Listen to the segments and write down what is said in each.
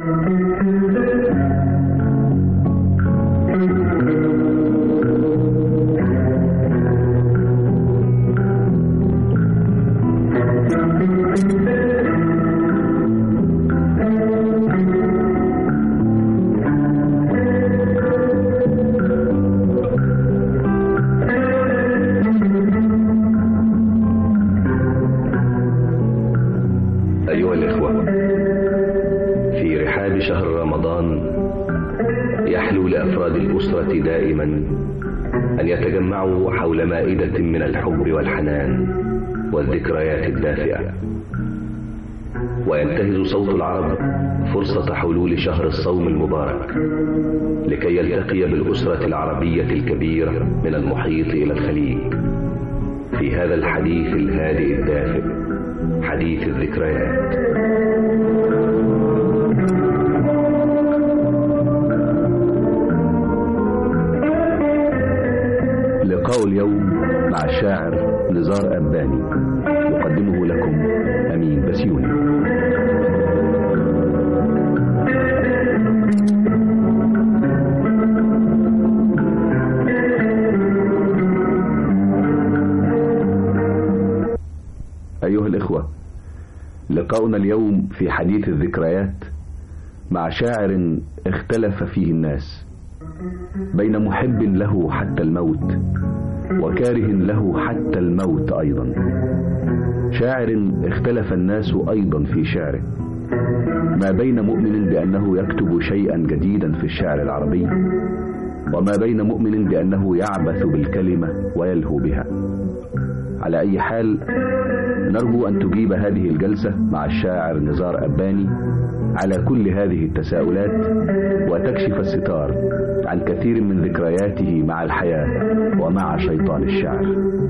أيها الإخوة، في رحاب شهر رمضان يحلو لأفراد الأسرة دائما أن يتجمعوا حول مائدة من الحب والحنان والذكريات الدافئة، وينتهز صوت العرب فرصة حلول شهر الصوم المبارك لكي يلتقي بالأسرة العربية الكبيرة من المحيط إلى الخليج في هذا الحديث الهادئ الدافئ، حديث الذكريات. لقاء اليوم مع الشاعر نزار أباني، يقدمه لكم أمين بسيوني. أيها الإخوة، لقاؤنا اليوم في حديث الذكريات مع شاعر اختلف فيه الناس بين محب له حتى الموت وكاره له حتى الموت أيضا. شاعر اختلف الناس أيضا في شعره، ما بين مؤمن بأنه يكتب شيئا جديدا في الشعر العربي، وما بين مؤمن بأنه يعبث بالكلمة ويلهو بها. على أي حال، نرجو أن تجيب هذه الجلسة مع الشاعر نزار أباني على كل هذه التساؤلات، وتكشف الستار عن كثير من ذكرياته مع الحياة ومع شيطان الشعر.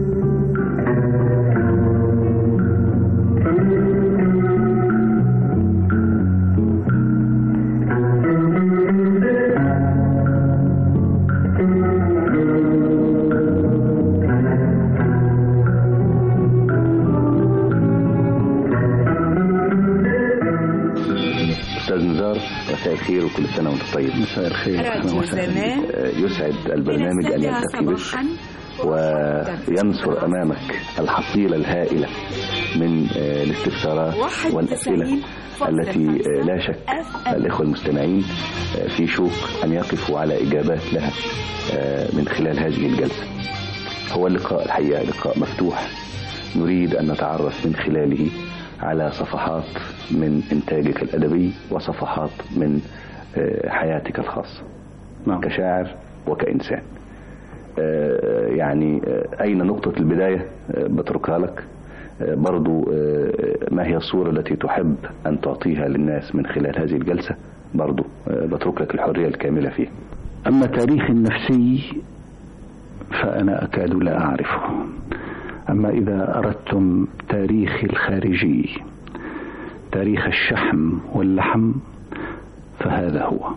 مساء الخير وكل سنة وانت طيب. مساء الخير. يسعد البرنامج أن يلتقي بك وينصر أمامك الحصيلة الهائلة من الاستفسارات والأسئلة التي لا شك الإخوة المستمعين في شوق أن يقفوا على إجابات لها من خلال هذه الجلسة. هو اللقاء الحقيقة لقاء مفتوح، نريد أن نتعرف من خلاله على صفحات من إنتاجك الأدبي وصفحات من حياتك الخاصة كشاعر وكإنسان. يعني أين نقطة البداية بتركها لك، برضو ما هي الصورة التي تحب أن تعطيها للناس من خلال هذه الجلسة، برضو بترك لك الحرية الكاملة فيه. أما تاريخ النفسي فأنا أكاد لا أعرفه، أما إذا أردتم تاريخي الخارجي، تاريخ الشحم واللحم، فهذا هو.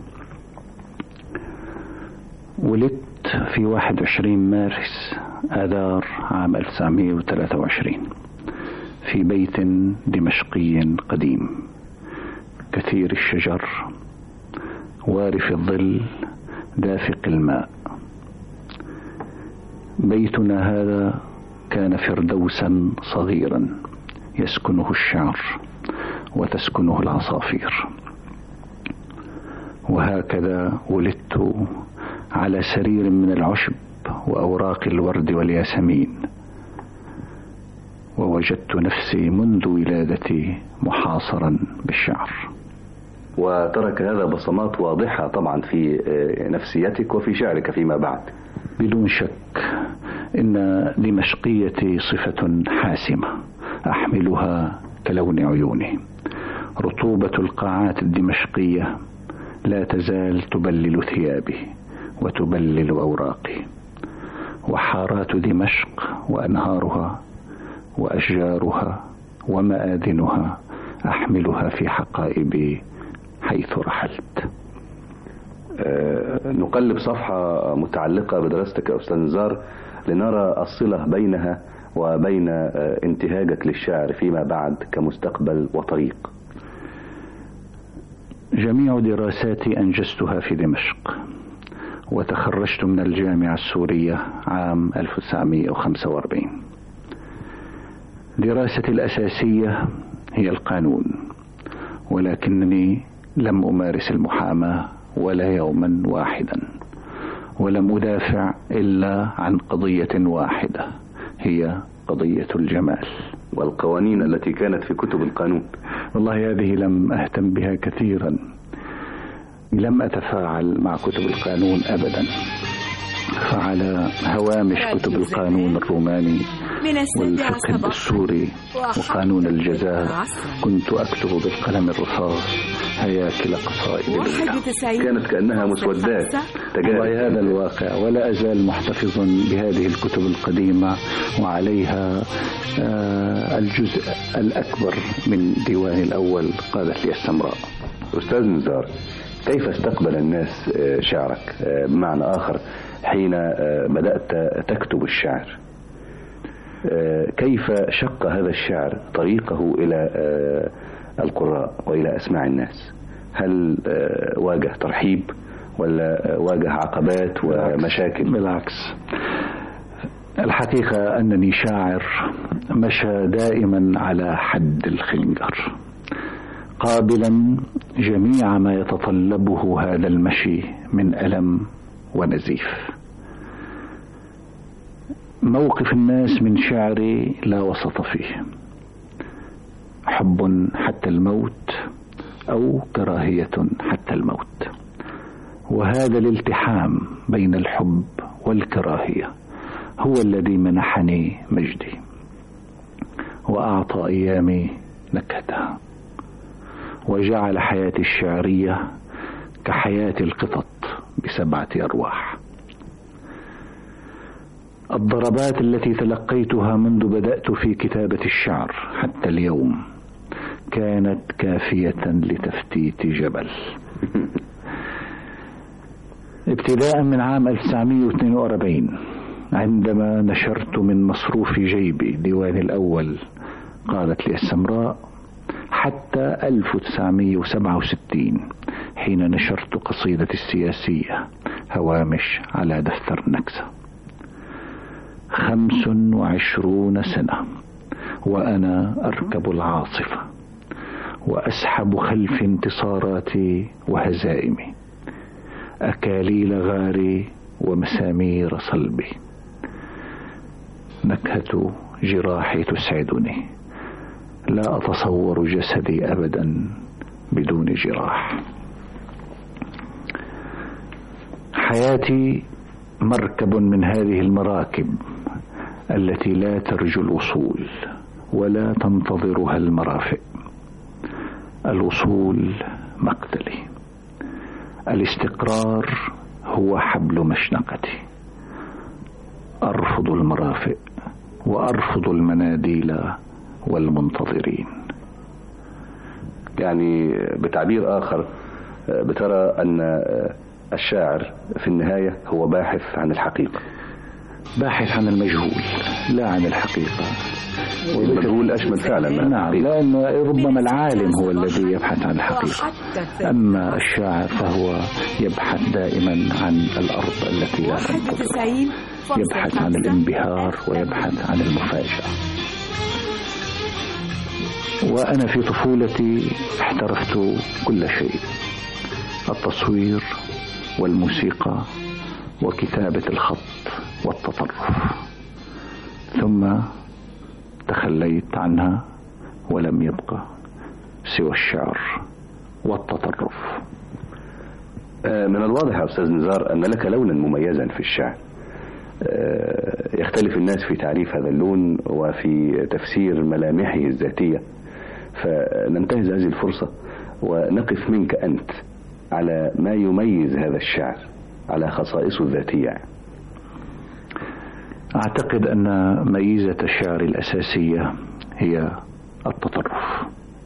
ولدت في 21 مارس آذار عام 1923 في بيت دمشقي قديم كثير الشجر وارف الظل دافق الماء. بيتنا هذا كان فردوسا صغيرا يسكنه الشعر وتسكنه العصافير، وهكذا ولدت على سرير من العشب وأوراق الورد والياسمين، ووجدت نفسي منذ ولادتي محاصرا بالشعر. وترك هذا بصمات واضحة طبعا في نفسيتك وفي شعرك فيما بعد. بدون شك إن دمشقيتي صفة حاسمة أحملها كلون عيوني. رطوبة القاعات الدمشقية لا تزال تبلل ثيابي وتبلل أوراقي، وحارات دمشق وأنهارها وأشجارها ومآذنها أحملها في حقائبي حيث رحلت. نقلب صفحة متعلقة بدراستك يا أستاذ نزار لنرى الصلة بينها وبين انتهاجك للشعر فيما بعد كمستقبل وطريق. جميع دراساتي أنجزتها في دمشق، وتخرجت من الجامعة السورية عام 1945. دراستي الأساسية هي القانون، ولكنني لم أمارس المحاماة ولا يوما واحدا، ولم أدافع إلا عن قضية واحدة، هي قضية الجمال. والقوانين التي كانت في كتب القانون؟ والله هذه لم أهتم بها كثيرا، لم أتفاعل مع كتب القانون أبدا، فعلى هوامش كتب القانون الروماني والفقه الدستوري وقانون الجزاء كنت أكتب بالقلم الرصاص هياكل قصائد الليلة، كانت كأنها مسودات. والله هذا الواقع، ولا أزال محتفظا بهذه الكتب القديمة، وعليها الجزء الأكبر من ديوان الأول قالت لي السمراء. أستاذ نزار، كيف استقبل الناس شعرك؟ بمعنى آخر، حين بدأت تكتب الشعر كيف شق هذا الشعر طريقه إلى القراء وإلى أسماع الناس؟ هل واجه ترحيب ولا واجه عقبات ومشاكل؟ بالعكس، الحقيقة أنني شاعر مشى دائما على حد الخنجر، قابلا جميع ما يتطلبه هذا المشي من ألم ونزيف. موقف الناس من شعري لا وسط فيه، حب حتى الموت أو كراهية حتى الموت، وهذا الالتحام بين الحب والكراهية هو الذي منحني مجدي وأعطى أيامي نكهتها، وجعل حياتي الشعرية كحياة القطط ب7 أرواح. الضربات التي تلقيتها منذ بدأت في كتابة الشعر حتى اليوم كانت كافية لتفتيت جبل. ابتداء من عام 1942 عندما نشرت من مصروف جيبي ديوان الأول قالت لي السمراء، حتى 1967 حين نشرت قصيدة السياسية هوامش على دفتر نكسة. 25 سنة وأنا أركب العاصفة وأسحب خلف انتصاراتي وهزائمي، أكاليل غاري ومسامير صلبي. نكهة جراحي تسعدني، لا أتصور جسدي أبدا بدون جراح. حياتي مركب من هذه المراكب التي لا ترجو الوصول ولا تنتظرها المرافق. الوصول مقتلي، الاستقرار هو حبل مشنقتي. أرفض المرافق وأرفض المناديل والمنتظرين. يعني بتعبير آخر بترى أن الشاعر في النهاية هو باحث عن الحقيقة، باحث عن المجهول لا عن الحقيقة. والمجهول أشمل فعلا. نعم، لأن ربما العالم هو الذي يبحث عن الحقيقة، أما الشاعر فهو يبحث دائما عن الأرض التي لا تنتظر، يبحث عن الانبهار ويبحث عن المفاجأة. وأنا في طفولتي احترفت كل شيء، التصوير والموسيقى وكتابة الخط والتطرف، ثم تخليت عنها ولم يبقى سوى الشعر والتطرف. من الواضح يا أستاذ نزار أن لك لونا مميزا في الشعر، يختلف الناس في تعريف هذا اللون وفي تفسير ملامحه الذاتية، فننتهز هذه الفرصة ونقف منك أنت على ما يميز هذا الشعر، على خصائصه الذاتية. أعتقد أن ميزة الشعر الأساسية هي التطرف.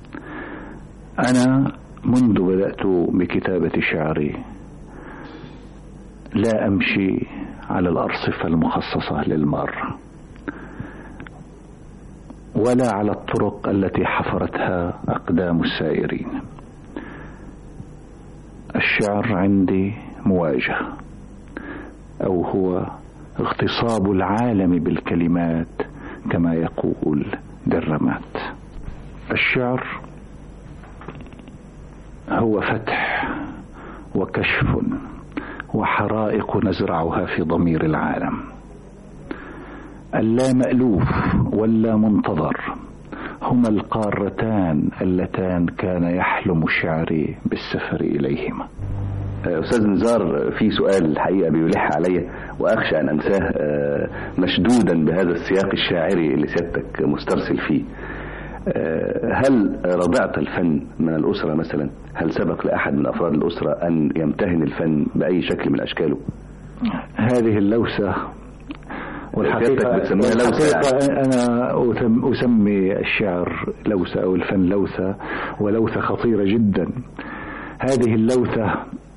أنا منذ بدأت بكتابة شعري لا أمشي على الأرصفة المخصصة للمار ولا على الطرق التي حفرتها أقدام السائرين. الشعر عندي مواجهة، أو هو اغتصاب العالم بالكلمات كما يقول درامات. الشعر هو فتح وكشف وحرائق نزرعها في ضمير العالم. اللا مألوف واللا منتظر هما القارتان اللتان كان يحلم شعري بالسفر إليهما. أستاذ نزار، في سؤال الحقيقة بيلح علي وأخشى أن أنساه، مشدودا بهذا السياق الشاعري اللي سيادتك مسترسل فيه. هل رضعت الفن من الأسرة مثلا؟ هل سبق لأحد من أفراد الأسرة أن يمتهن الفن بأي شكل من أشكاله؟ هذه اللوسة، والحقيقة أنا أسمي الشعر لوسة أو الفن لوسة، ولوسة خطيرة جدا. هذه اللوثة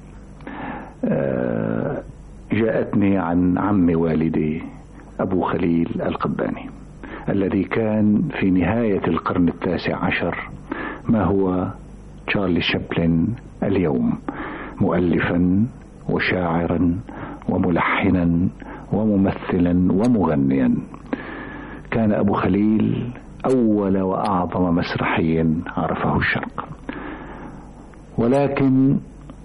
جاءتني عن عم والدي أبو خليل القباني، الذي كان في نهاية القرن 19 ما هو تشارلي شابلن اليوم، مؤلفا وشاعرا وملحنا وممثلا ومغنيا. كان أبو خليل أول وأعظم مسرحي عرفه الشرق، ولكن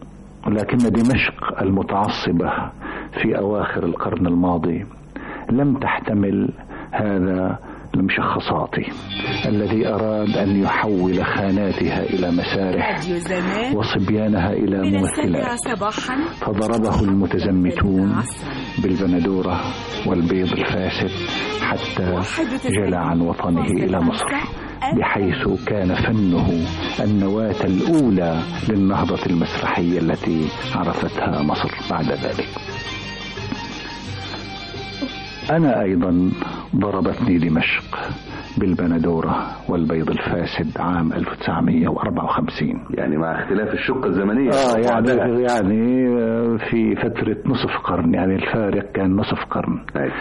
دمشق المتعصبة في أواخر القرن الماضي لم تحتمل هذا المشخصاتي الذي أراد أن يحول خاناتها إلى مسارح وصبيانها إلى ممثلات، فضربه المتزمتون بالبندورة والبيض الفاسد حتى جلى عن وطنه إلى مصر، بحيث كان فنه النواة الأولى للنهضة المسرحية التي عرفتها مصر بعد ذلك. أنا أيضا ضربتني دمشق بالبندورة والبيض الفاسد عام 1954، يعني مع اختلاف الشقة الزمنية. يعني في فترة نصف قرن، يعني الفارق كان نصف قرن.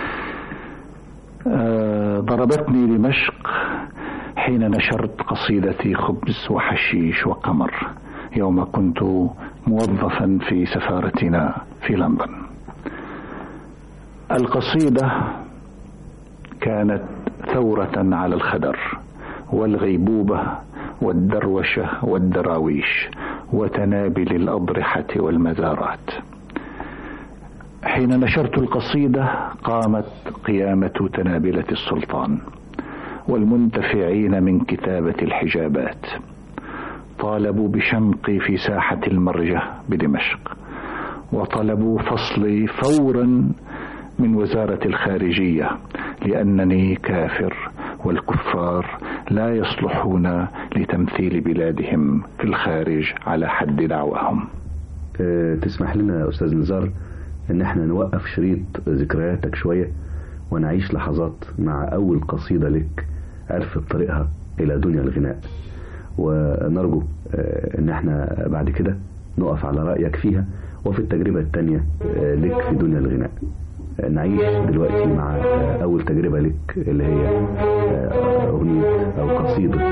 ضربتني دمشق حين نشرت قصيدتي خبز وحشيش وقمر يوم كنت موظفا في سفارتنا في لندن. القصيدة كانت ثورة على الخدر والغيبوبة والدروشة والدراويش وتنابل الأضرحة والمزارات. حين نشرت القصيدة قامت قيامة تنابلة السلطان والمنتفعين من كتابة الحجابات، طالبوا بشنقي في ساحة المرجة بدمشق، وطلبوا فصلي فورا من وزارة الخارجية لأنني كافر والكفار لا يصلحون لتمثيل بلادهم في الخارج على حد دعواهم. تسمح لنا أستاذ نزار ان احنا نوقف شريط ذكرياتك شوية ونعيش لحظات مع أول قصيدة لك عرفت طريقها إلى دنيا الغناء، ونرجو ان احنا بعد كده نقف على رأيك فيها وفي التجربة التانية لك في دنيا الغناء. نعيش دلوقتي مع أول تجربة لك اللي هي أغنية أو قصيدة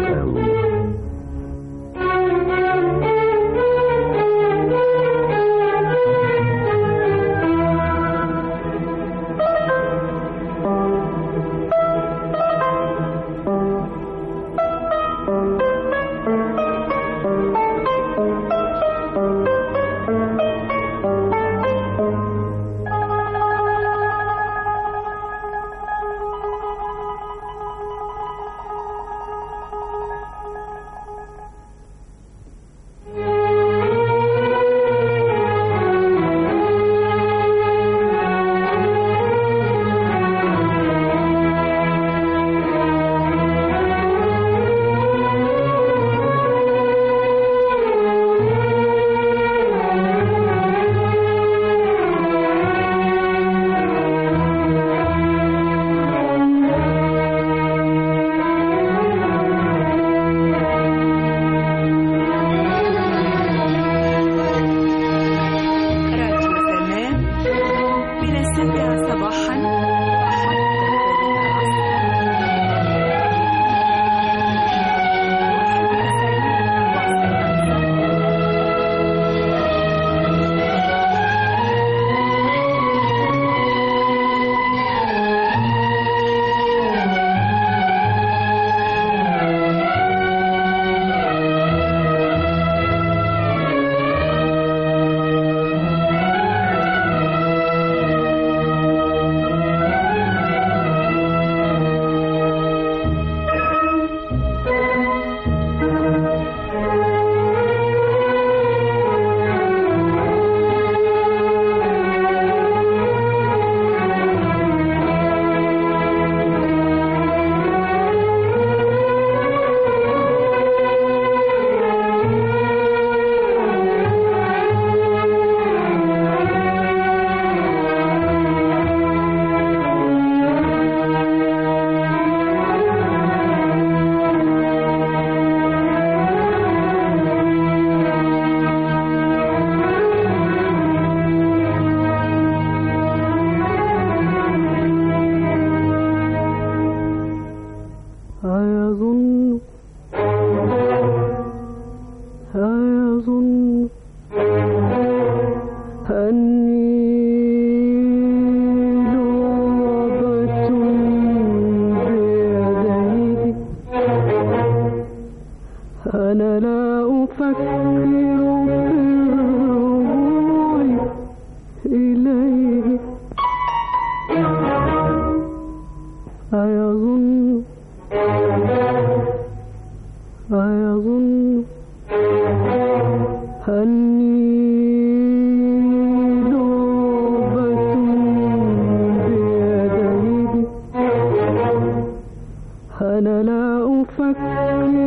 أنا لا أفكر في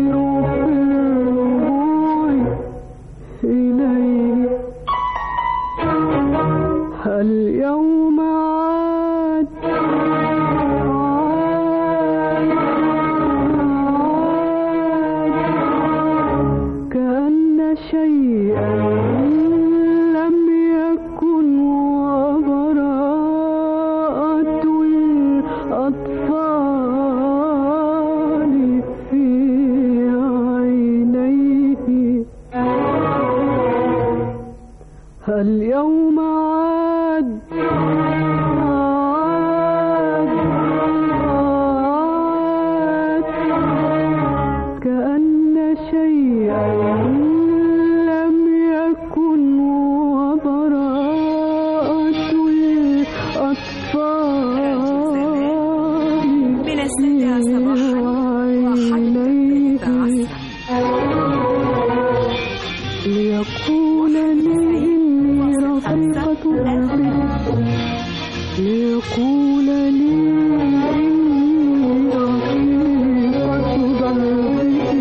الرجوع إليه. اليوم عاد كأن شيئا لم يكن، وبراءة الأطفال في عينيه. اليوم عاد كأن شيئا لم يكن، وبراءة الأطفال من السابعة صباحا وحتى الثالثة ليقول لي إني رفيقة دربه، ليقول لي إني رفيقة دربه،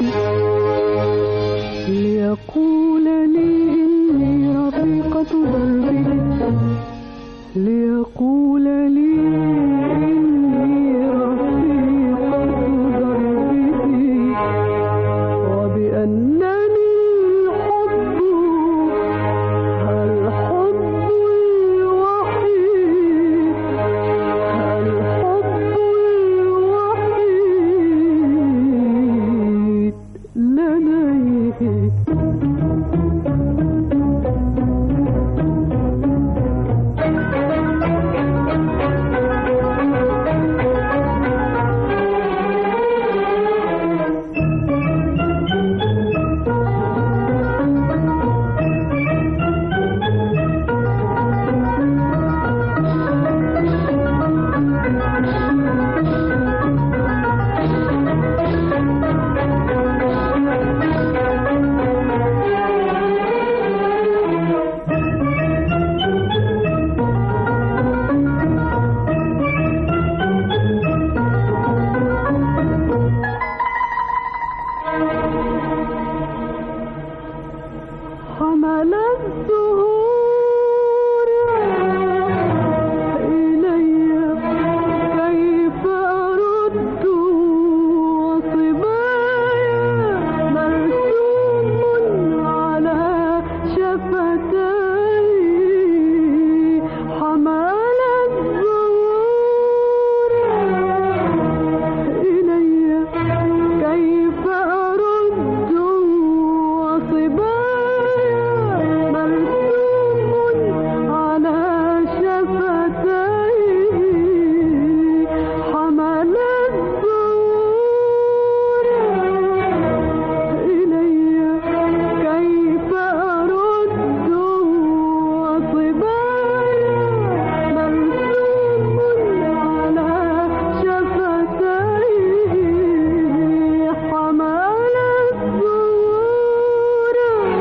ليقول لي إني رفيقة دربه، ليقول لي إني رفيقة دربه، وبأنني الحب الوحيد، الحب الوحيد لديه. حمل الزهور إلي كيف أرد، وصبايا مرسوم على شفتي. حمل الزهور إلي كيف أرد، وصبايا مرسوم على شفتي. حمل الزهور إلي كيف أرد، وصبايا مرسوم على شفتي. حمل الزهور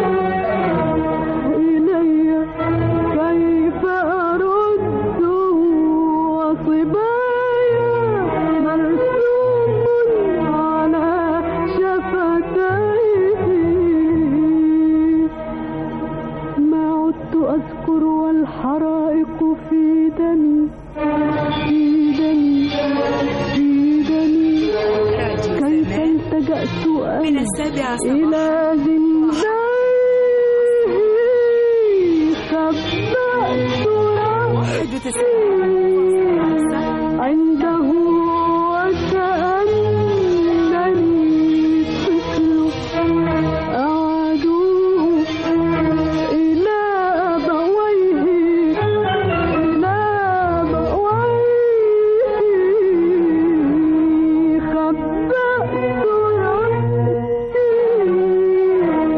إلي كيف أرد، وصبايا مرسوم على شفتيه. ما عدت أذكر والحرائق في دمي، في دمي، في دمي. كيف التجأت من السابعة إلى زندانه، خبأت رأسي عنده، وكأنني طفل أعود إلى أبويه، إلى أبويه. خبأت رأسي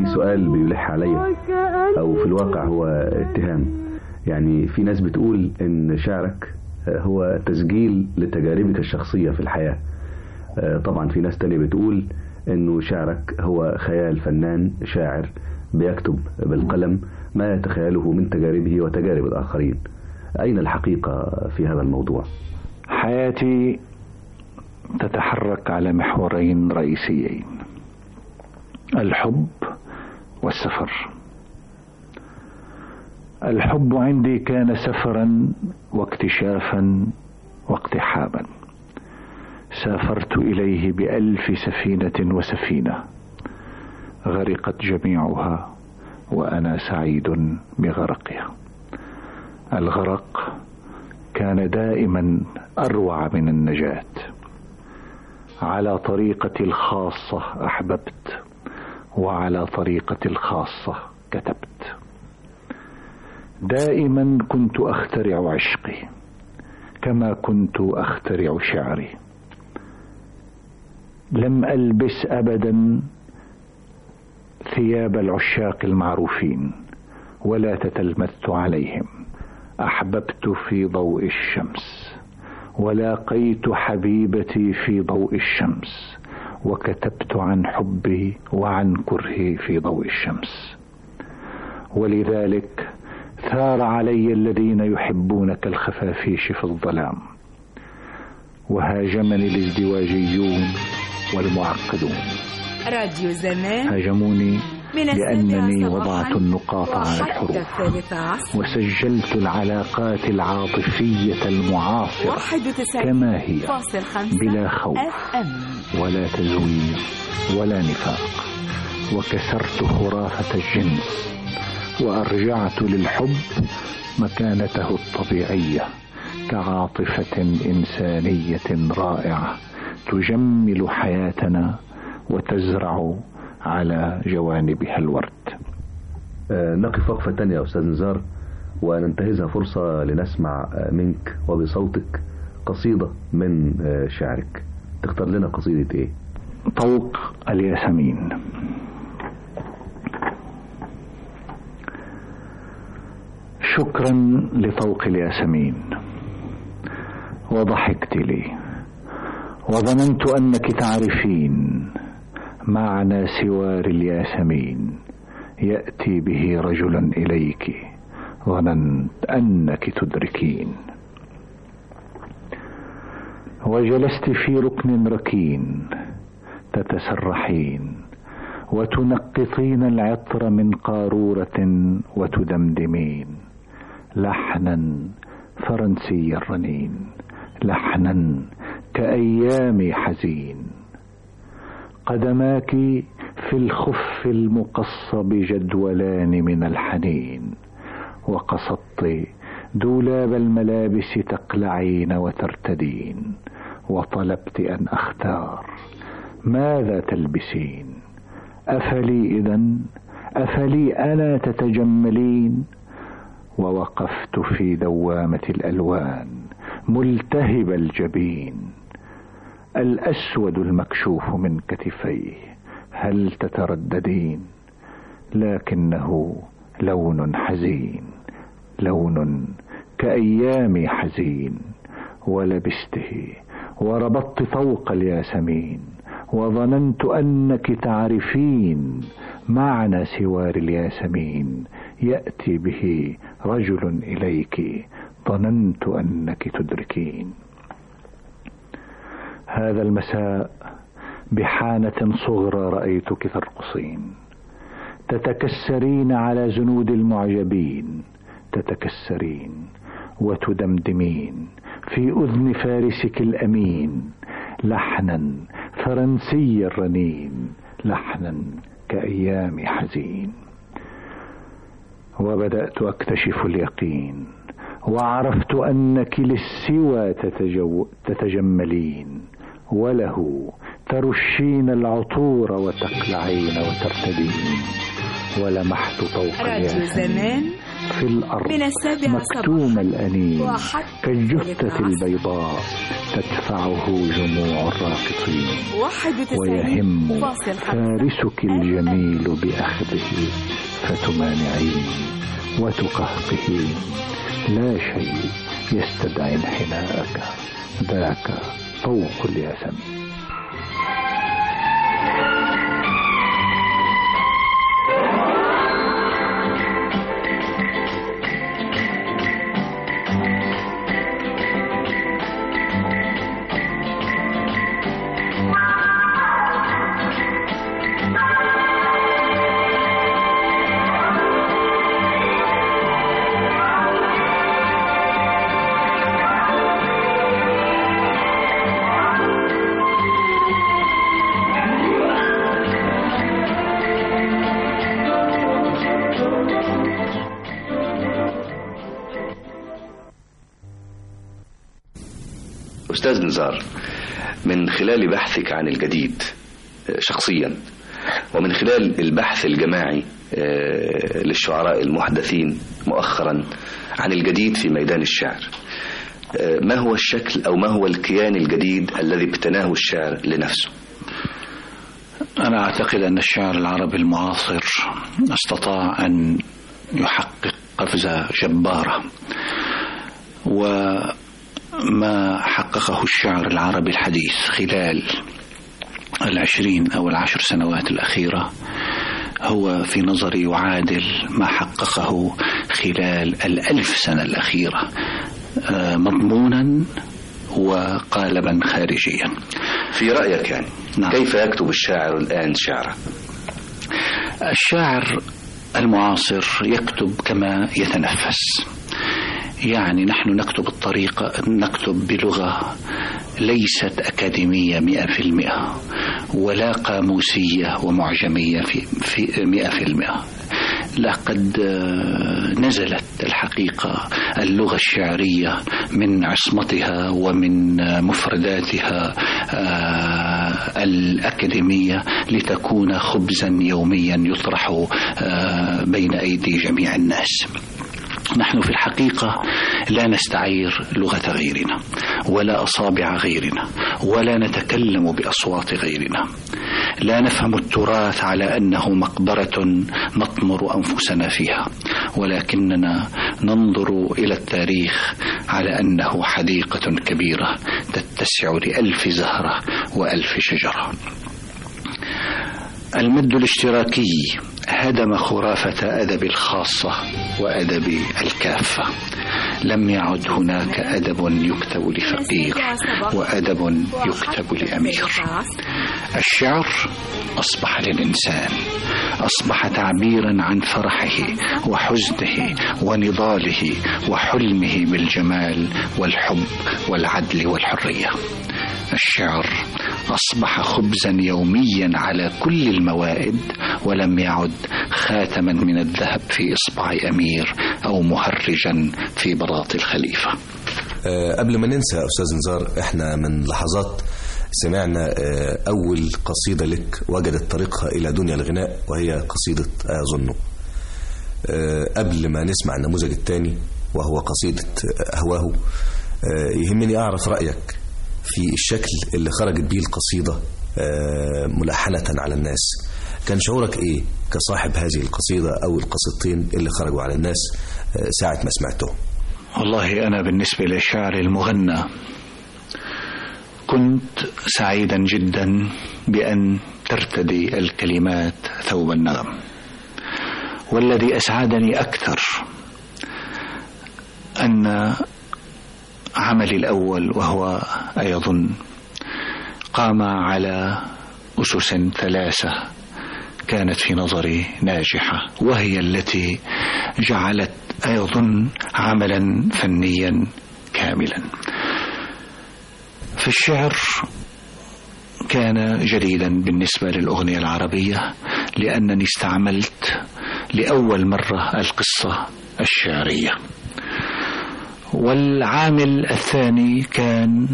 في سؤال بيلح عليا، أو في الواقع هو اتهام. يعني في ناس بتقول إن شعرك هو تسجيل لتجاربك الشخصية في الحياة. طبعا في ناس تانية بتقول إنه شعرك هو خيال فنان شاعر بيكتب بالقلم ما يتخيله من تجاربه وتجارب الآخرين. أين الحقيقة في هذا الموضوع؟ حياتي تتحرك على محورين رئيسيين: الحب والسفر. الحب عندي كان سفرا واكتشافا واقتحاما. سافرت إليه ب1000 سفينة وسفينة، غرقت جميعها وأنا سعيد بغرقها. الغرق كان دائما أروع من النجاة. على طريقتي الخاصة أحببت، وعلى طريقتي الخاصة كتبت. دائما كنت أخترع عشقي كما كنت أخترع شعري. لم ألبس أبدا ثياب العشاق المعروفين ولا تتلمذت عليهم. أحببت في ضوء الشمس، ولاقيت حبيبتي في ضوء الشمس، وكتبت عن حبي وعن كرهي في ضوء الشمس. ولذلك ثار علي الذين يحبونك الخفافيش في الظلام، وهاجمني الازدواجيون والمعقدون. راديو زمان هاجموني لأنني وضعت النقاط على الحروف، وسجلت العلاقات العاطفية المعاصرة كما هي بلا خوف ولا تزوير ولا نفاق، وكسرت خرافة الجنس، وأرجعت للحب مكانته الطبيعية كعاطفة إنسانية رائعة تجمل حياتنا وتزرع على جوانبها الورد. نقف وقفة تانية يا أستاذ نزار، وننتهزها فرصة لنسمع منك وبصوتك قصيدة من شعرك. تختار لنا قصيدة إيه؟ طوق الياسمين. شكرا لطوق الياسمين، وضحكت لي وظننت أنك تعرفين معنى سوار الياسمين. يأتي به رجل إليك، ظننت أنك تدركين. وجلست في ركن ركين تتسرحين، وتنقطين العطر من قارورة وتدمدمين لحنا فرنسي الرنين، لحنا كأيام حزين. قدماك في الخف المقصب جدولان من الحنين، وقصدت دولاب الملابس تقلعين وترتدين، وطلبت أن أختار ماذا تلبسين. أفلي إذن، أفلي أنا تتجملين؟ ووقفت في دوامة الألوان ملتهب الجبين، الأسود المكشوف من كتفيه، هل تترددين؟ لكنه لون حزين، لون كأيام حزين. ولبسته وربطت طوق الياسمين، وظننت أنك تعرفين معنى سوار الياسمين. يأتي به رجل إليك، ظننت أنك تدركين. هذا المساء بحانة صغرى رأيتك ترقصين، تتكسرين على زنود المعجبين، تتكسرين وتدمدمين في أذن فارسك الأمين، لحنا فرنسي الرنين، لحنا كأيام حزين. وبدأت أكتشف اليقين، وعرفت أنك للسوى تتجملين، وله ترشين العطور وتقلعين وترتدين. ولمحت طوق الياسمين في الأرض مكتوم الأنين كالجثة البيضاء تدفعه جموع الراقصين، ويهم فارسك الجميل بأخذه فتمانعين وتقهقهين، لا شيء يستدعي انحناءك، ذاك طوق الياسم. أستاذ نزار، من خلال بحثك عن الجديد شخصيا، ومن خلال البحث الجماعي للشعراء المحدثين مؤخرا عن الجديد في ميدان الشعر، ما هو الشكل أو ما هو الكيان الجديد الذي ابتناه الشعر لنفسه؟ أنا أعتقد أن الشعر العربي المعاصر استطاع أن يحقق قفزة جبارة، وما حققه الشعر العربي الحديث خلال 20 أو 10 سنوات الأخيرة هو في نظري يعادل ما حققه خلال 1000 سنة الأخيرة مضمونا وقالبا خارجيا. في رأيك يعني نعم. كيف يكتب الشاعر الآن شعره؟ الشاعر المعاصر يكتب كما يتنفس، يعني نحن نكتب بلغة ليست أكاديمية 100% ولا قاموسية ومعجمية في 100%. لقد نزلت الحقيقة اللغة الشعرية من عصمتها ومن مفرداتها الأكاديمية لتكون خبزا يوميا يطرح بين أيدي جميع الناس. نحن في الحقيقة لا نستعير لغة غيرنا ولا أصابع غيرنا ولا نتكلم بأصوات غيرنا، لا نفهم التراث على أنه مقبرة نطمر أنفسنا فيها، ولكننا ننظر إلى التاريخ على أنه حديقة كبيرة تتسع ل1000 زهرة و1000 شجرة. المد الاشتراكي هدم خرافة أدب الخاصة وأدب الكافة. لم يعد هناك أدب يكتب لفقير وأدب يكتب لأمير. الشعر أصبح للإنسان، أصبح تعبيرا عن فرحه وحزنه ونضاله وحلمه بالجمال والحب والعدل والحرية. الشعر أصبح خبزا يوميا على كل الموائد، ولم يعد خاتما من الذهب في إصبع أمير أو مهرجا في بلاط الخليفة. قبل ما ننسى أستاذ نزار، احنا من لحظات سمعنا أول قصيدة لك وجدت طريقها إلى دنيا الغناء، وهي قصيدة أظن. قبل ما نسمع النموذج الثاني وهو قصيدة أهواه، يهمني أعرف رأيك في الشكل اللي خرجت به القصيدة ملحنة على الناس. كان شعورك إيه كصاحب هذه القصيدة أو القصيدتين اللي خرجوا على الناس ساعة ما سمعتهم؟ والله أنا بالنسبة للشعر المغنى كنت سعيدا جدا بأن ترتدي الكلمات ثوب النغم، والذي أسعدني أكثر أن عملي الأول وهو أيضا قام على أسس 3 كانت في نظري ناجحة، وهي التي جعلت أيضا عملا فنيا كاملا. فالشعر كان جديدا بالنسبة للأغنية العربية، لأنني استعملت لأول مرة القصة الشعرية. والعامل الثاني كان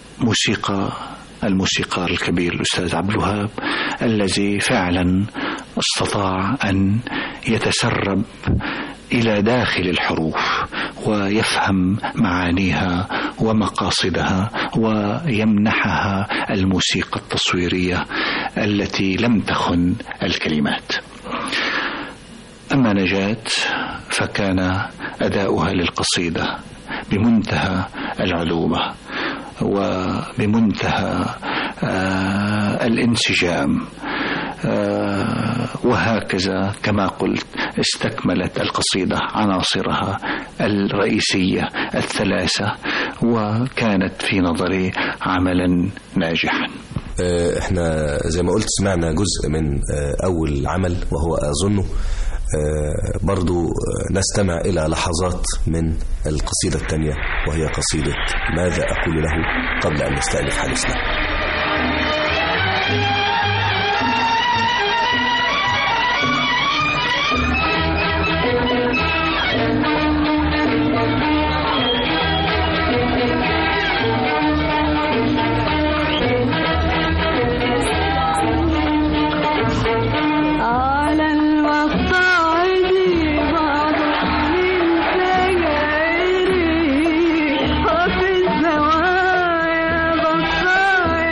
الموسيقار الكبير الأستاذ عبد الوهاب، الذي فعلا استطاع أن يتسرب إلى داخل الحروف ويفهم معانيها ومقاصدها ويمنحها الموسيقى التصويرية التي لم تخن الكلمات. أما نجاة فكان أداؤها للقصيدة بمنتهى العذوبة وبمنتهى الانسجام، وهكذا كما قلت استكملت القصيدة عناصرها الرئيسية الثلاثة، وكانت في نظري عملا ناجحا. احنا زي ما قلت سمعنا جزء من أول عمل وهو أظنه، برضو نستمع إلى لحظات من القصيدة الثانية وهي قصيدة ماذا أقول له قبل أن نستأنف حديثنا. الزوايا بطايا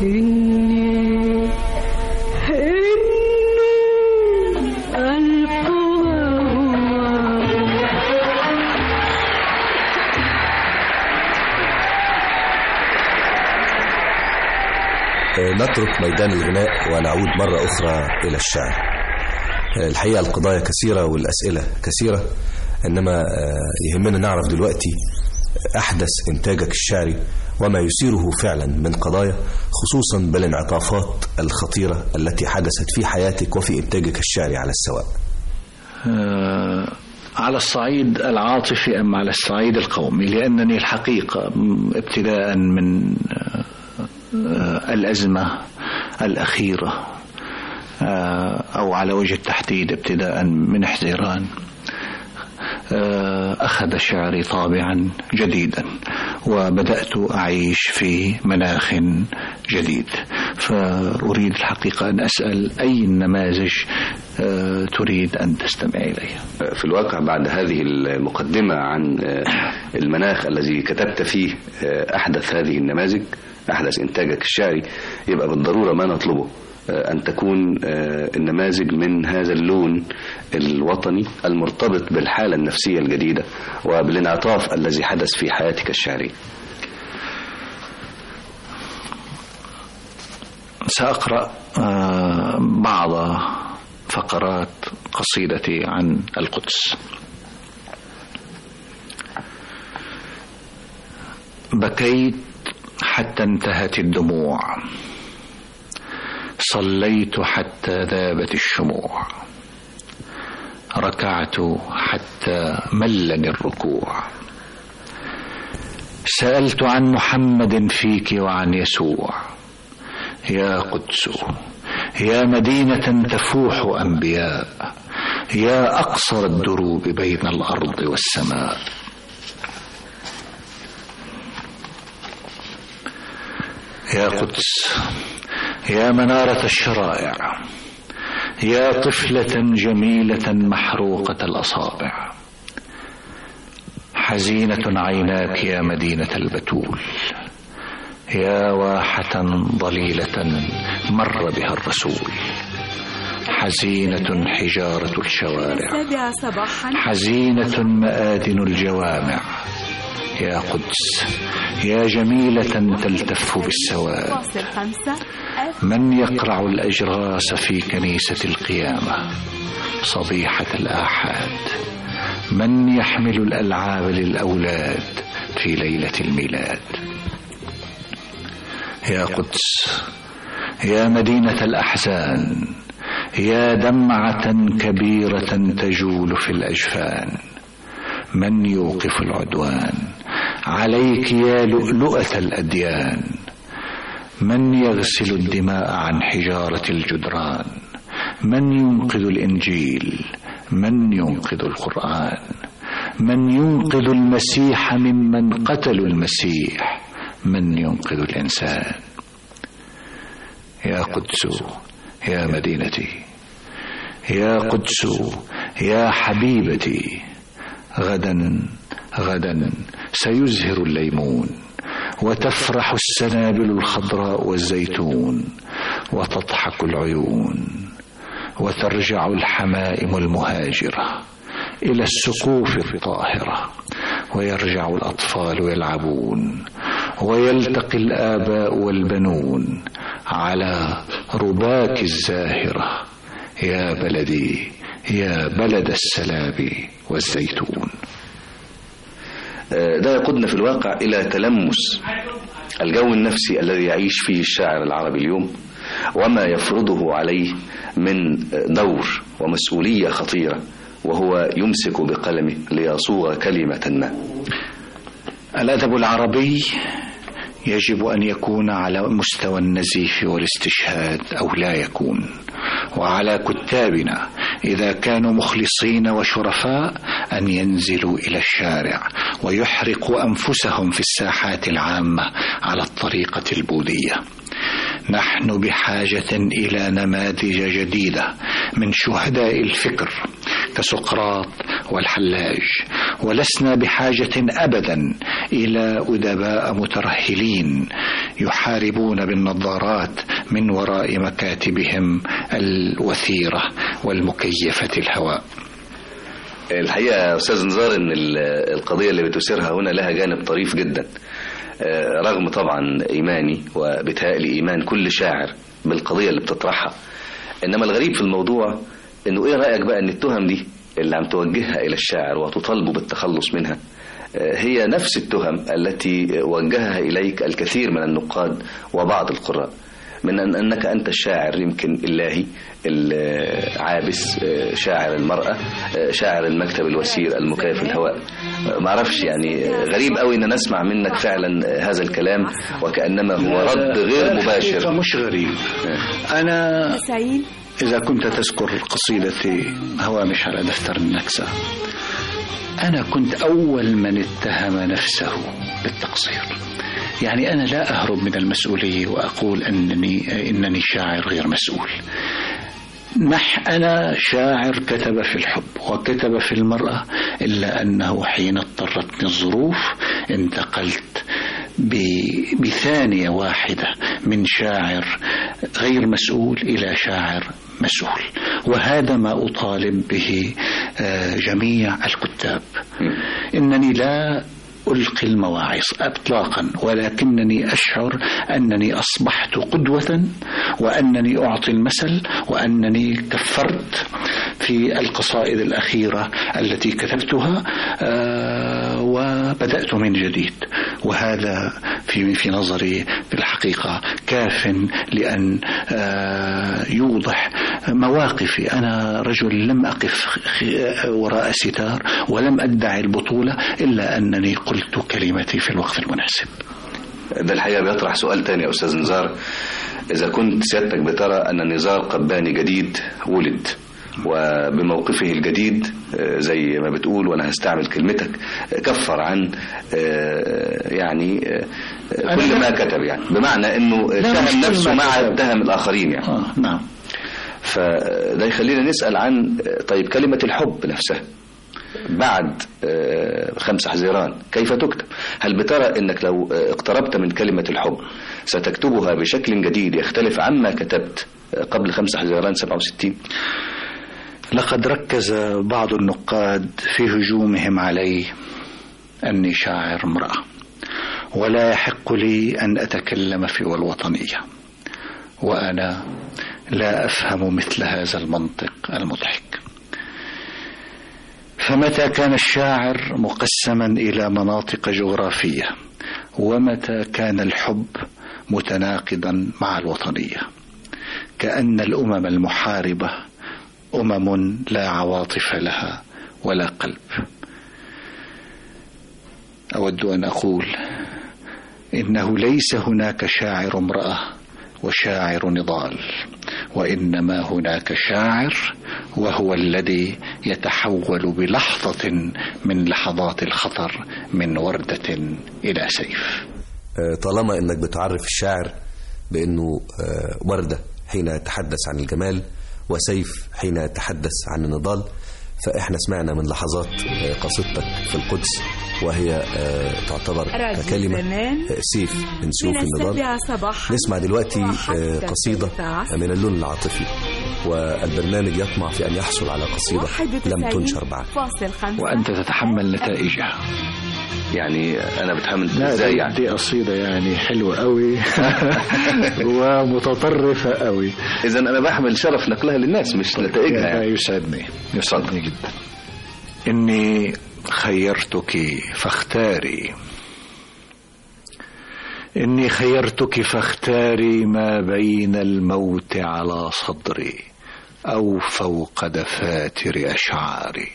نترك ميدان الغناء ونعود مرة أخرى إلى الشعر. الحقيقة القضايا كثيرة والأسئلة كثيرة، إنما يهمنا نعرف دلوقتي أحدث إنتاجك الشعري وما يثيره فعلا من قضايا، خصوصا بالانعطافات الخطيرة التي حدثت في حياتك وفي إنتاجك الشعري على السواء. على الصعيد العاطفي أم على الصعيد القومي؟ لأنني الحقيقة ابتداء من الأزمة الأخيرة أو على وجه التحديد ابتداء من حزيران أخذ شعري طابعا جديدا، وبدأت أعيش في مناخ جديد. فأريد الحقيقة أن أسأل أي النماذج تريد أن تستمع إليها؟ في الواقع بعد هذه المقدمة عن المناخ الذي كتبت فيه أحدث هذه النماذج، أحدث إنتاجك الشعري، يبقى بالضرورة ما نطلبه أن تكون النماذج من هذا اللون الوطني المرتبط بالحالة النفسية الجديدة وبالانعطاف الذي حدث في حياتك الشعرية. سأقرأ بعض فقرات قصيدتي عن القدس. بكيت حتى انتهت الدموع، صليت حتى ذابت الشموع، ركعت حتى ملني الركوع، سألت عن محمد فيك وعن يسوع. يا قدس يا مدينة تفوح أنبياء، يا أقصر الدروب بين الأرض والسماء. يا قدس يا منارة الشرائع، يا طفلة جميلة محروقة الأصابع، حزينة عيناك يا مدينة البتول، يا واحة ضليلة مر بها الرسول، حزينة حجارة الشوارع، حزينة مآذن الجوامع. يا قدس يا جميلة تلتف بالسواد، من يقرع الأجراس في كنيسة القيامة صبيحة الآحاد، من يحمل الألعاب للأولاد في ليلة الميلاد. يا قدس يا مدينة الأحزان، يا دمعة كبيرة تجول في الأجفان، من يوقف العدوان عليك يا لؤلؤة الأديان، من يغسل الدماء عن حجارة الجدران، من ينقذ الإنجيل، من ينقذ القرآن، من ينقذ المسيح ممن قتلوا المسيح، من ينقذ الإنسان. يا قدس يا مدينتي، يا قدس يا حبيبتي، غدا غدا سيزهر الليمون، وتفرح السنابل الخضراء والزيتون، وتضحك العيون، وترجع الحمائم المهاجرة إلى السقوف الطاهرة، ويرجع الأطفال يلعبون، ويلتقي الآباء والبنون على رباك الزاهرة. يا بلدي يا بلد السلام والزيتون. ده يقودنا في الواقع إلى تلمس الجو النفسي الذي يعيش فيه الشاعر العربي اليوم، وما يفرضه عليه من دور ومسؤولية خطيرة، وهو يمسك بقلمه ليصوغ كلمة ما. الأدب العربي يجب أن يكون على مستوى النزيف والاستشهاد أو لا يكون، وعلى كتابنا إذا كانوا مخلصين وشرفاء أن ينزلوا إلى الشارع ويحرقوا أنفسهم في الساحات العامة على الطريقة البوذية. نحن بحاجة إلى نماذج جديدة من شهداء الفكر كسقراط والحلاج ولسنا بحاجة أبدا إلى أدباء مترهلين يحاربون بالنظارات من وراء مكاتبهم الوثيرة والمكيفة الهواء. الحقيقة أستاذ نزار أن القضية اللي بتثيرها هنا لها جانب طريف جدا، رغم طبعا إيماني وبتهيألي إيمان كل شاعر بالقضية اللي بتطرحها، إنما الغريب في الموضوع إنه إيه رأيك بقى أن التهم دي اللي عم توجهها إلى الشاعر وتطالبه بالتخلص منها هي نفس التهم التي وجهها إليك الكثير من النقاد وبعض القراء، من أنك أنت الشاعر يمكن اللهي العابس، شاعر المرأة، شاعر المكتب الوسير المكيف الهواء. ما أعرفش يعني غريب قوي أن نسمع منك فعلا هذا الكلام وكأنما هو رد غير مباشر. مش غريب. أنا إذا كنت تذكر قصيدتي هوامش على دفتر النكسة، أنا كنت أول من اتهم نفسه بالتقصير. يعني أنا لا أهرب من المسؤولية وأقول إنني شاعر غير مسؤول. أنا شاعر كتب في الحب وكتب في المرأة، إلا أنه حين اضطرتني الظروف انتقلت بثانية واحدة من شاعر غير مسؤول إلى شاعر مسؤول، وهذا ما أطالب به جميع الكتاب. إنني لا ألقي المواعظ إطلاقا، ولكنني أشعر أنني أصبحت قدوة، وأنني أعطي المثل، وأنني كفرت في القصائد الأخيرة التي كتبتها وبدأت من جديد. وهذا في نظري في الحقيقة كاف لأن يوضح مواقفي. أنا رجل لم أقف وراء ستار ولم أدعي البطولة، إلا أنني قلت كلمتي في الوقت المناسب. ده الحقيقة بيطرح سؤال تاني يا أستاذ نزار، إذا كنت سيادتك بترى أن نزار قباني جديد ولد، وبموقفه الجديد زي ما بتقول وأنا هستعمل كلمتك كفر عن يعني كل ما كتب، يعني بمعنى أنه اتهم نفسه مع اتهم الآخرين يعني. نعم. فده يخلينا نسأل عن طيب كلمة الحب نفسها بعد 5 حزيران كيف تكتب؟ هل بترى أنك لو اقتربت من كلمة الحب ستكتبها بشكل جديد يختلف عما كتبت قبل 5 حزيران 67؟ لقد ركز بعض النقاد في هجومهم علي أني شاعر امرأة، ولا يحق لي أن أتكلم في الوطنية، وأنا لا أفهم مثل هذا المنطق المضحك. فمتى كان الشاعر مقسما إلى مناطق جغرافية، ومتى كان الحب متناقضا مع الوطنية، كأن الأمم المحاربة أمم لا عواطف لها ولا قلب. أود أن أقول إنه ليس هناك شاعر امرأة وشاعر نضال، وإنما هناك شاعر وهو الذي يتحول بلحظة من لحظات الخطر من وردة إلى سيف. طالما أنك بتعرف الشاعر بأنه وردة حين يتحدث عن الجمال وسيف حين يتحدث عن النضال، فإحنا سمعنا من لحظات قصيدتك في القدس وهي تعتبر ككلمة سيف من سيوف النضال. نسمع دلوقتي قصيدة من اللون العاطفي، والبرنامج يطمع في أن يحصل على قصيدة لم تنشر بعد، وأنت تتحمل نتائجها. يعني أنا بتحمل إزاي؟ يعني دي قصيدة يعني حلوة قوي ومتطرفة قوي. إذا أنا بحمل شرف نقلها للناس مش نتائجها. يعني يسعدني جدا. إني خيرتك فاختاري، إني خيرتك فاختاري ما بين الموت على صدري أو فوق دفاتر أشعاري.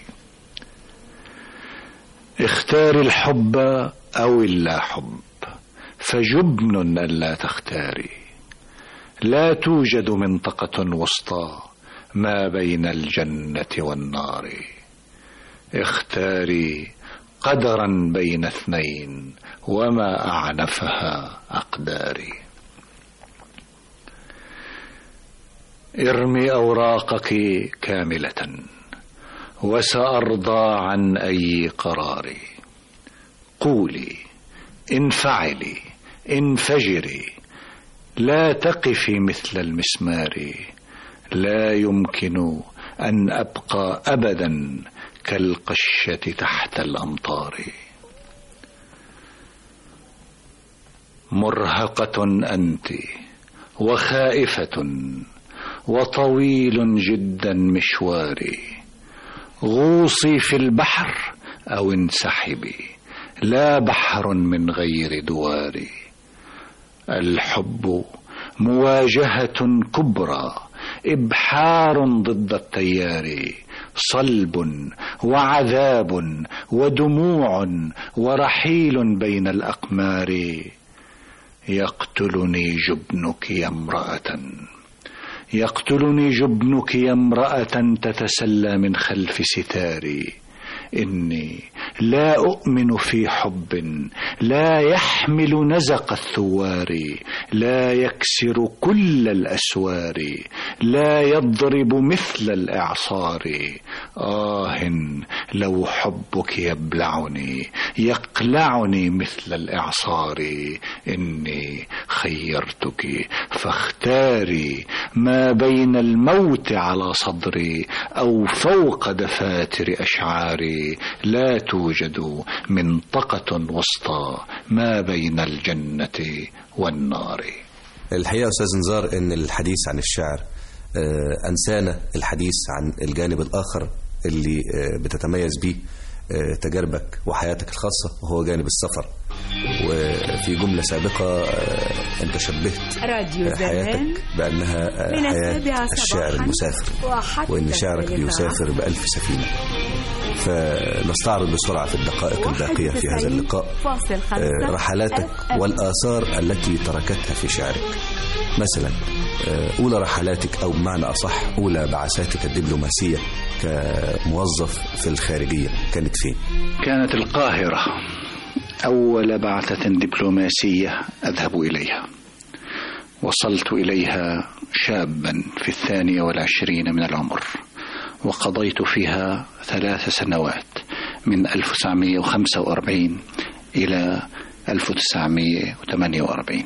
اختاري الحب أو اللا حب، فجبن ألا تختاري. لا توجد منطقة وسطى ما بين الجنة والنار. اختاري قدرا بين اثنين وما أعنفها أقداري. ارمي أوراقك كاملة وسأرضى عن أي قرار. قولي، انفعلي، انفجري، لا تقفي مثل المسمار. لا يمكن أن أبقى أبدا كالقشة تحت الأمطار. مرهقة أنت وخائفة وطويل جدا مشواري. غوصي في البحر أو انسحبي، لا بحر من غير دوار. الحب مواجهة كبرى، إبحار ضد التيار. صلب وعذاب ودموع ورحيل بين الأقمار. يقتلني جبنك يا امرأة، يقتلني جبنك يا امرأة تتسلى من خلف ستاري. إني لا أؤمن في حب لا يحمل نزق الثوار. لا يكسر كل الأسوار، لا يضرب مثل الإعصار. لو حبك يبلعني يقلعني مثل الإعصار. إني خيرتك فاختاري ما بين الموت على صدري أو فوق دفاتر أشعاري. لا توجد منطقة وسطى ما بين الجنة والنار. الحقيقة أستاذ نزار أن الحديث عن الشعر أنسانا الحديث عن الجانب الآخر اللي بتتميز به تجاربك وحياتك الخاصة، وهو جانب السفر. وفي جملة سابقة أنت شبهت حياتك بأنها حياة الشاعر المسافر، وأن شعرك بيسافر بألف سفينة. فنستعرض بسرعة في الدقائق الباقية في هذا اللقاء رحلاتك والآثار التي تركتها في شعرك. مثلا أولى رحلاتك، أو بمعنى أصح أولى بعثاتك الدبلوماسية كموظف في الخارجية كانت فين؟ كانت القاهرة أول بعثة دبلوماسية أذهب إليها. وصلت إليها شابا في 22 من العمر، وقضيت فيها 3 سنوات من 1945 إلى 1948.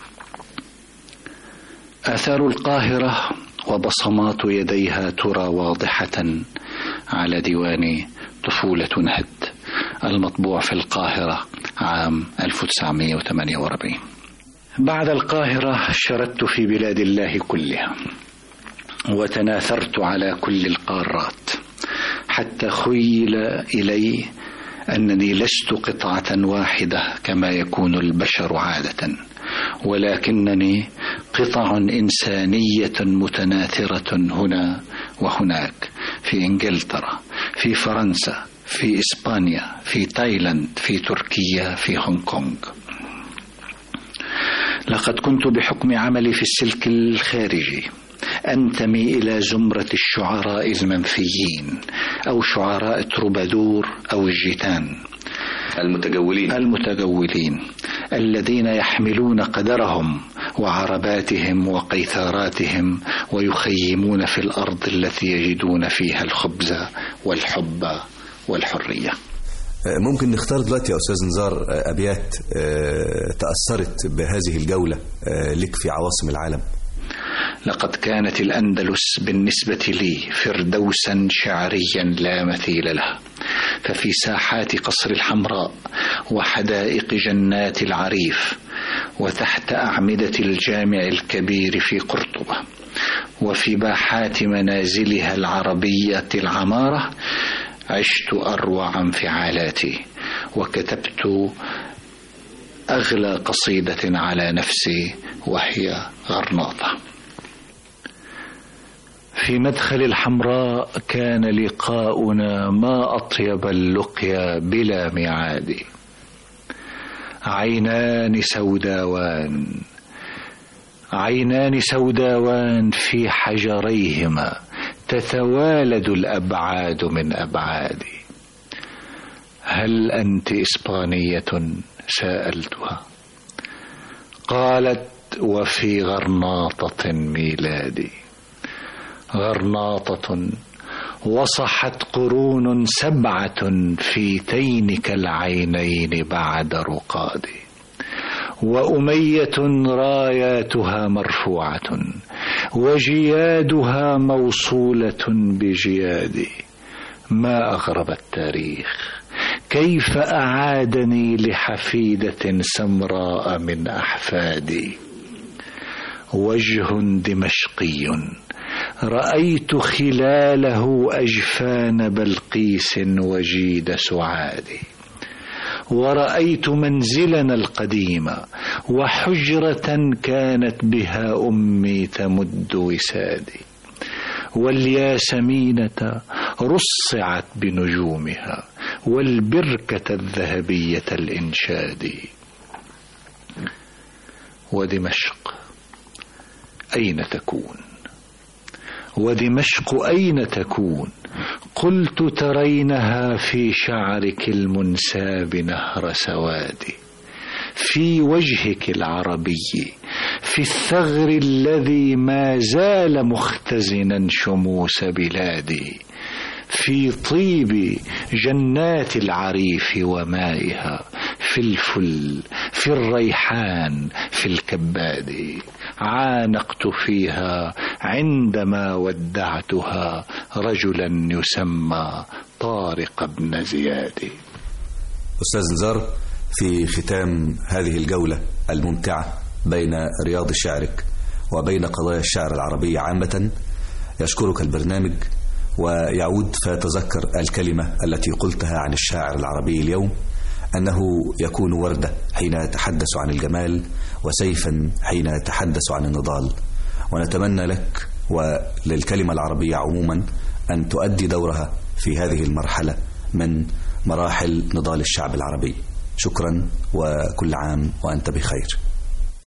آثار القاهرة وبصمات يديها ترى واضحة على ديوان طفولة نهد المطبوع في القاهرة عام 1948. بعد القاهرة شردت في بلاد الله كلها، وتناثرت على كل القارات، حتى خيل إلي أنني لست قطعة واحدة كما يكون البشر عادة، ولكنني قطع إنسانية متناثرة هنا وهناك، في إنجلترا، في فرنسا، في إسبانيا، في تايلاند، في تركيا، في هونغ كونغ. لقد كنت بحكم عملي في السلك الخارجي أنتمي إلى زمرة الشعراء المنفيين، أو شعراء تروبادور أو الجيتان، المتجولين الذين يحملون قدرهم وعرباتهم وقيثاراتهم ويخيمون في الأرض التي يجدون فيها الخبز والحب والحرية. ممكن نختار دلوقتي يا أستاذ نزار أبيات تأثرت بهذه الجولة لك في عواصم العالم؟ لقد كانت الأندلس بالنسبة لي فردوسا شعريا لا مثيل له، ففي ساحات قصر الحمراء وحدائق جنات العريف، وتحت أعمدة الجامع الكبير في قرطبة، وفي باحات منازلها العربية العمارة، عشت أروع انفعالاتي، وكتبت أغلى قصيدة على نفسي وهي غرناطة. في مدخل الحمراء كان لقاؤنا ما أطيب اللقيا بلا ميعاد. عينان سوداوان في حجريهما تتوالد الأبعاد من أبعادي. هل أنت إسبانية؟ سألتها، قالت وفي غرناطة ميلادي. غرناطة وصحت قرون 7 في تينك العينين بعد رقادي، وأمية راياتها مرفوعة وجيادها موصولة بجيادي. ما أغرب التاريخ، كيف أعادني لحفيدة سمراء من أحفادي. وجه دمشقي رأيت خلاله أجفان بلقيس وجيد سعادي، ورأيت منزلنا القديم وحجرة كانت بها أمي تمد وسادي، والياسمينة رصعت بنجومها والبركة الذهبية الإنشاد. ودمشق أين تكون؟ ودمشق أين تكون؟ قلت ترينها في شعرك المنساب نهر سوادي، في وجهك العربي، في الثغر الذي ما زال مختزنا شموس بلادي، في طيب جنات العريف ومائها، في الفل، في الريحان، في الكباد. عانقت فيها عندما ودعتها رجلا يسمى طارق بن زياد. أستاذ نزار، في ختام هذه الجولة الممتعة بين رياض شعرك وبين قضايا الشعر العربي عامة، يشكرك البرنامج ويعود فيتذكر الكلمة التي قلتها عن الشاعر العربي اليوم، أنه يكون وردة حين يتحدث عن الجمال وسيفا حين يتحدث عن النضال. ونتمنى لك وللكلمة العربية عموما أن تؤدي دورها في هذه المرحلة من مراحل نضال الشعب العربي. شكرا، وكل عام وأنت بخير.